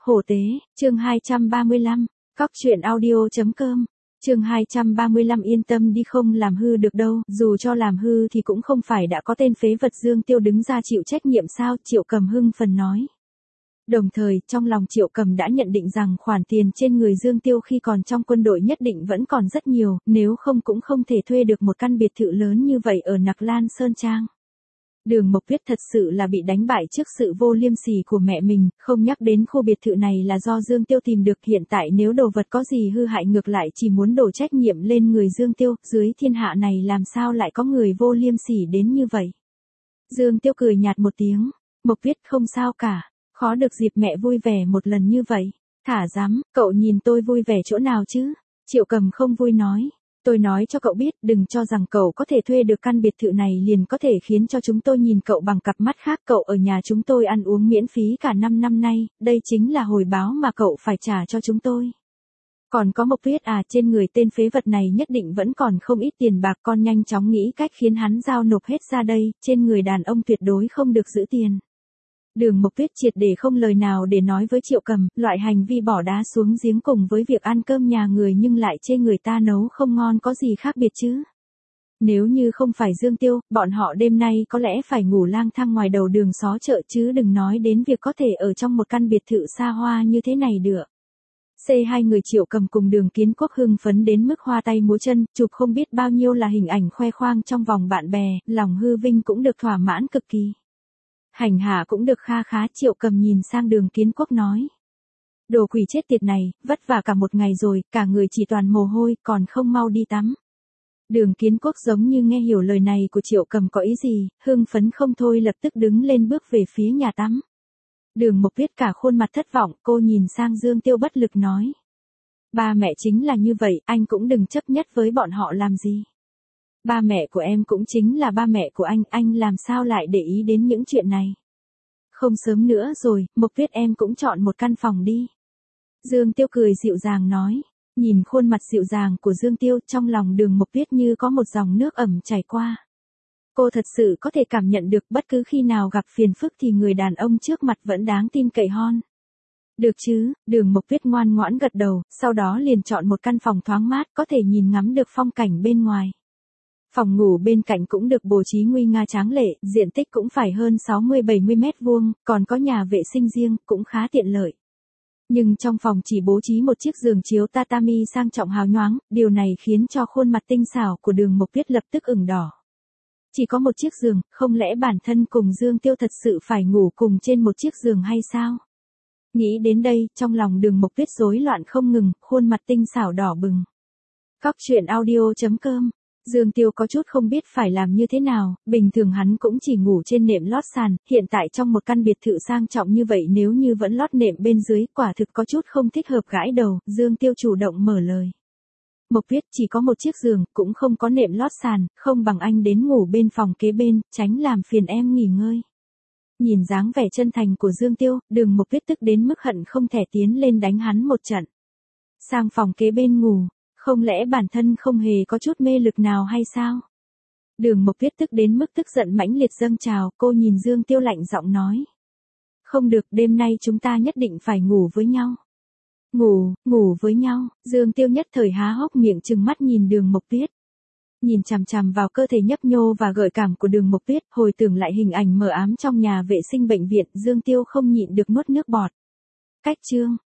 Hổ tế, chương 235, Cóc truyện audio.com, chương 235 yên tâm đi không làm hư được đâu, dù cho làm hư thì cũng không phải đã có tên phế vật Dương Tiêu đứng ra chịu trách nhiệm sao, Triệu Cầm hưng phần nói. Đồng thời, trong lòng Triệu Cầm đã nhận định rằng khoản tiền trên người Dương Tiêu khi còn trong quân đội nhất định vẫn còn rất nhiều, nếu không cũng không thể thuê được một căn biệt thự lớn như vậy ở Nặc Lan Sơn Trang. Đường Mộc Viết thật sự là bị đánh bại trước sự vô liêm sỉ của mẹ mình, không nhắc đến khu biệt thự này là do Dương Tiêu tìm được, hiện tại nếu đồ vật có gì hư hại ngược lại chỉ muốn đổ trách nhiệm lên người Dương Tiêu, dưới thiên hạ này làm sao lại có người vô liêm sỉ đến như vậy. Dương Tiêu cười nhạt một tiếng, Mộc Viết không sao cả, khó được dịp mẹ vui vẻ một lần như vậy. Thả dám, cậu nhìn tôi vui vẻ chỗ nào chứ? Triệu Cầm không vui nói. Tôi nói cho cậu biết, đừng cho rằng cậu có thể thuê được căn biệt thự này liền có thể khiến cho chúng tôi nhìn cậu bằng cặp mắt khác. Cậu ở nhà chúng tôi ăn uống miễn phí cả 5 năm nay, đây chính là hồi báo mà cậu phải trả cho chúng tôi. Còn có Mộc Viết à, trên người tên phế vật này nhất định vẫn còn không ít tiền bạc, con nhanh chóng nghĩ cách khiến hắn giao nộp hết ra đây, trên người đàn ông tuyệt đối không được giữ tiền. Đường Mộc Viết triệt để không lời nào để nói với Triệu Cầm, loại hành vi bỏ đá xuống giếng cùng với việc ăn cơm nhà người nhưng lại chê người ta nấu không ngon có gì khác biệt chứ. Nếu như không phải Dương Tiêu, bọn họ đêm nay có lẽ phải ngủ lang thang ngoài đầu đường xó chợ chứ đừng nói đến việc có thể ở trong một căn biệt thự xa hoa như thế này được. Hai người Triệu Cầm cùng Đường Kiến Quốc hưng phấn đến mức hoa tay múa chân, chụp không biết bao nhiêu là hình ảnh khoe khoang trong vòng bạn bè, lòng hư vinh cũng được thỏa mãn cực kỳ. Hành hạ cũng được kha khá, Triệu Cầm nhìn sang Đường Kiến Quốc nói. Đồ quỷ chết tiệt này, vất vả cả một ngày rồi, cả người chỉ toàn mồ hôi, còn không mau đi tắm. Đường Kiến Quốc giống như nghe hiểu lời này của Triệu Cầm có ý gì, hưng phấn không thôi lập tức đứng lên bước về phía nhà tắm. Đường Mộc Viết cả khuôn mặt thất vọng, cô nhìn sang Dương Tiêu bất lực nói. Ba mẹ chính là như vậy, anh cũng đừng chấp nhất với bọn họ làm gì. Ba mẹ của em cũng chính là ba mẹ của anh làm sao lại để ý đến những chuyện này. Không sớm nữa rồi, Mộc Viết em cũng chọn một căn phòng đi. Dương Tiêu cười dịu dàng nói, nhìn khuôn mặt dịu dàng của Dương Tiêu trong lòng Đường Mộc Viết như có một dòng nước ẩm chảy qua. Cô thật sự có thể cảm nhận được bất cứ khi nào gặp phiền phức thì người đàn ông trước mặt vẫn đáng tin cậy hơn. Được chứ, Đường Mộc Viết ngoan ngoãn gật đầu, sau đó liền chọn một căn phòng thoáng mát có thể nhìn ngắm được phong cảnh bên ngoài. Phòng ngủ bên cạnh cũng được bố trí nguy nga tráng lệ, diện tích cũng phải hơn 60-70 mét vuông, còn có nhà vệ sinh riêng, cũng khá tiện lợi. Nhưng trong phòng chỉ bố trí một chiếc giường chiếu tatami sang trọng hào nhoáng, điều này khiến cho khuôn mặt tinh xảo của Đường Mộc Viết lập tức ửng đỏ. Chỉ có một chiếc giường, không lẽ bản thân cùng Dương Tiêu thật sự phải ngủ cùng trên một chiếc giường hay sao? Nghĩ đến đây, trong lòng Đường Mộc Viết rối loạn không ngừng, khuôn mặt tinh xảo đỏ bừng. Cóc truyện audio.com. Dương Tiêu có chút không biết phải làm như thế nào, bình thường hắn cũng chỉ ngủ trên nệm lót sàn, hiện tại trong một căn biệt thự sang trọng như vậy nếu như vẫn lót nệm bên dưới, quả thực có chút không thích hợp gãi đầu, Dương Tiêu chủ động mở lời. Mộc Viết chỉ có một chiếc giường, cũng không có nệm lót sàn, không bằng anh đến ngủ bên phòng kế bên, tránh làm phiền em nghỉ ngơi. Nhìn dáng vẻ chân thành của Dương Tiêu, Đường Mộc Viết tức đến mức hận không thể tiến lên đánh hắn một trận. Sang phòng kế bên ngủ. Không lẽ bản thân không hề có chút mê lực nào hay sao? Đường Mộc Viết tức đến mức tức giận mãnh liệt dâng trào, cô nhìn Dương Tiêu lạnh giọng nói. Không được, đêm nay chúng ta nhất định phải ngủ với nhau. Ngủ với nhau, Dương Tiêu nhất thời há hốc miệng trừng mắt nhìn Đường Mộc Viết. Nhìn chằm chằm vào cơ thể nhấp nhô và gợi cảm của Đường Mộc Viết, hồi tưởng lại hình ảnh mờ ám trong nhà vệ sinh bệnh viện, Dương Tiêu không nhịn được nuốt nước bọt. Cách chương.